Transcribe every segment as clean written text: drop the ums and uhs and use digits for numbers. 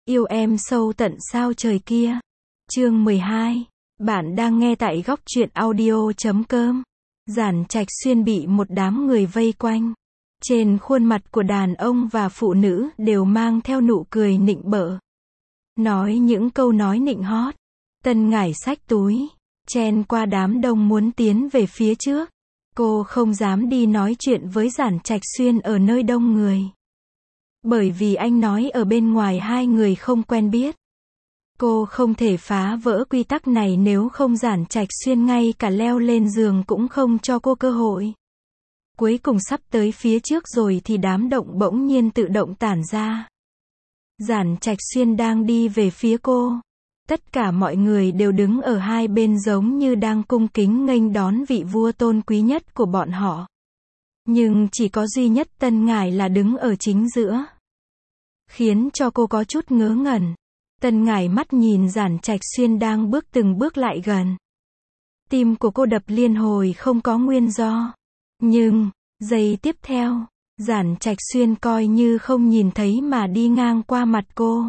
Yêu em sâu tận sao trời kia. Chương 12. Bạn đang nghe tại góc truyện audio.com. Giản Trạch Xuyên bị một đám người vây quanh. Trên khuôn mặt của đàn ông và phụ nữ đều mang theo nụ cười nịnh bợ. Nói những câu nói nịnh hót. Tân Ngải xách túi, chen qua đám đông muốn tiến về phía trước. Cô không dám đi nói chuyện với Giản Trạch Xuyên ở nơi đông người. Bởi vì anh nói ở bên ngoài hai người không quen biết. Cô không thể phá vỡ quy tắc này, nếu không Giản Trạch Xuyên ngay cả leo lên giường cũng không cho cô cơ hội. Cuối cùng sắp tới phía trước rồi thì đám động bỗng nhiên tự động tản ra. Giản Trạch Xuyên đang đi về phía cô. Tất cả mọi người đều đứng ở hai bên giống như đang cung kính nghênh đón vị vua tôn quý nhất của bọn họ. Nhưng chỉ có duy nhất Tân Ngải là đứng ở chính giữa. Khiến cho cô có chút ngớ ngẩn. Tân Ngải mắt nhìn Giản Trạch Xuyên đang từng bước lại gần. Tim của cô đập liên hồi không có nguyên do. Nhưng, giây tiếp theo, Giản Trạch Xuyên coi như không nhìn thấy mà đi ngang qua mặt cô.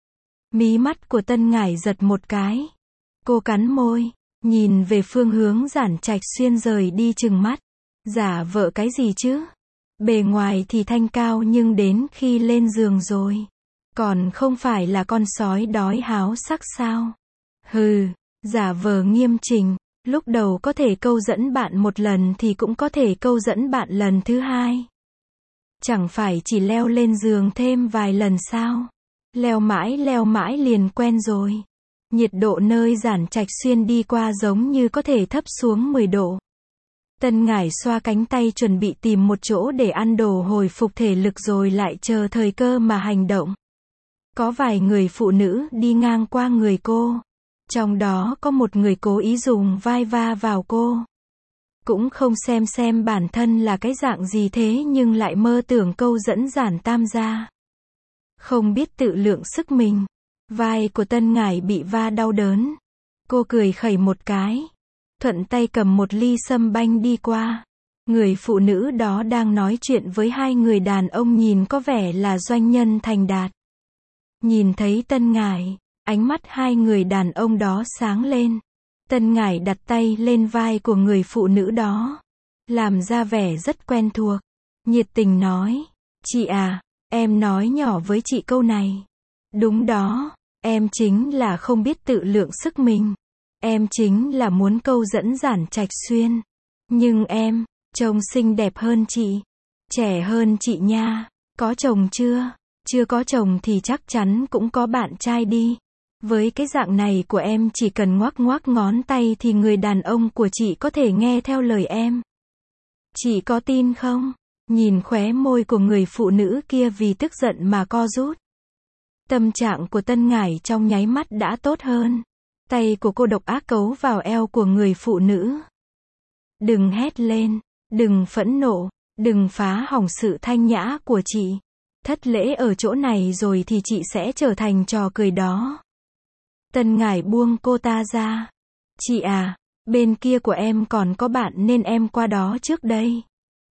Mí mắt của Tân Ngải giật một cái. Cô cắn môi, nhìn về phương hướng Giản Trạch Xuyên rời đi chừng mắt. Giả vợ cái gì chứ? Bề ngoài thì thanh cao nhưng đến khi lên giường rồi, còn không phải là con sói đói háo sắc sao? Hừ, giả vờ nghiêm chỉnh, lúc đầu có thể câu dẫn bạn một lần thì cũng có thể câu dẫn bạn lần thứ hai. Chẳng phải chỉ leo lên giường thêm vài lần sao? Leo mãi liền quen rồi. Nhiệt độ nơi Giản Trạch Xuyên đi qua giống như có thể thấp xuống 10 độ. Tân Ngải xoa cánh tay chuẩn bị tìm một chỗ để ăn đồ hồi phục thể lực rồi lại chờ thời cơ mà hành động. Có vài người phụ nữ đi ngang qua người cô. Trong đó có một người cố ý dùng vai va vào cô. Cũng không xem bản thân là cái dạng gì thế nhưng lại mơ tưởng câu dẫn Giản Tam gia. Không biết tự lượng sức mình. Vai của Tân Ngải bị va đau đớn. Cô cười khẩy một cái. Thuận tay cầm một ly sâm banh đi qua. Người phụ nữ đó đang nói chuyện với hai người đàn ông nhìn có vẻ là doanh nhân thành đạt. Nhìn thấy Tân Ngải, ánh mắt hai người đàn ông đó sáng lên. Tân Ngải đặt tay lên vai của người phụ nữ đó. Làm ra vẻ rất quen thuộc. Nhiệt tình nói. Chị à, em nói nhỏ với chị câu này. Đúng đó, em chính là không biết tự lượng sức mình. Em chính là muốn câu dẫn Giản Trạch Xuyên. Nhưng em, trông xinh đẹp hơn chị. Trẻ hơn chị nha. Có chồng chưa? Chưa có chồng thì chắc chắn cũng có bạn trai đi. Với cái dạng này của em chỉ cần ngoắc ngón tay thì người đàn ông của chị có thể nghe theo lời em. Chị có tin không? Nhìn khóe môi của người phụ nữ kia vì tức giận mà co rút. Tâm trạng của Tân Ngải trong nháy mắt đã tốt hơn. Tay của cô độc ác cấu vào eo của người phụ nữ. Đừng hét lên, đừng phẫn nộ, đừng phá hỏng sự thanh nhã của chị. Thất lễ ở chỗ này rồi thì chị sẽ trở thành trò cười đó. Tân Ngải buông cô ta ra. Chị à, bên kia của em còn có bạn nên em qua đó trước đây.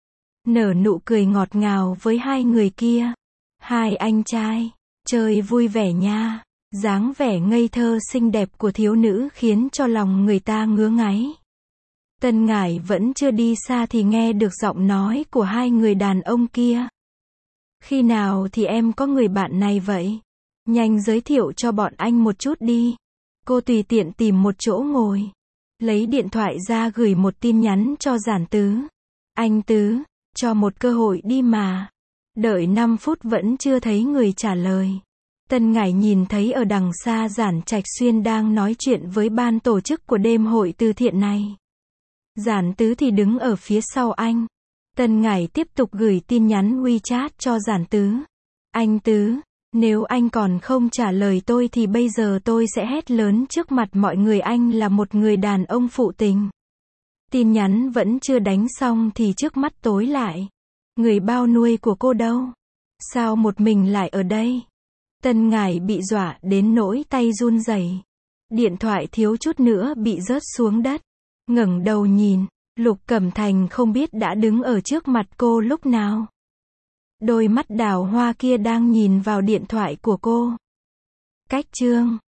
Nở nụ cười ngọt ngào với hai người kia. Hai anh trai, chơi vui vẻ nha. Dáng vẻ ngây thơ xinh đẹp của thiếu nữ khiến cho lòng người ta ngứa ngáy. Tân Ngải vẫn chưa đi xa thì nghe được giọng nói của hai người đàn ông kia. Khi nào thì em có người bạn này vậy? Nhanh giới thiệu cho bọn anh một chút đi. Cô tùy tiện tìm một chỗ ngồi. Lấy điện thoại ra gửi một tin nhắn cho Giản Tứ. Anh Tứ, cho một cơ hội đi mà. Đợi 5 phút vẫn chưa thấy người trả lời. Tân Ngải nhìn thấy ở đằng xa Giản Trạch Xuyên đang nói chuyện với ban tổ chức của đêm hội từ thiện này. Giản Tứ thì đứng ở phía sau anh. Tân Ngải tiếp tục gửi tin nhắn WeChat cho Giản Tứ. Anh Tứ, nếu anh còn không trả lời tôi thì bây giờ tôi sẽ hét lớn trước mặt mọi người anh là một người đàn ông phụ tình. Tin nhắn vẫn chưa đánh xong thì trước mắt tối lại. Người bao nuôi của cô đâu? Sao một mình lại ở đây? Tân Ngải bị dọa đến nỗi tay run rẩy. Điện thoại thiếu chút nữa bị rớt xuống đất. Ngẩng đầu nhìn, Lục Cẩm Thành không biết đã đứng ở trước mặt cô lúc nào. Đôi mắt đào hoa kia đang nhìn vào điện thoại của cô. Cách chương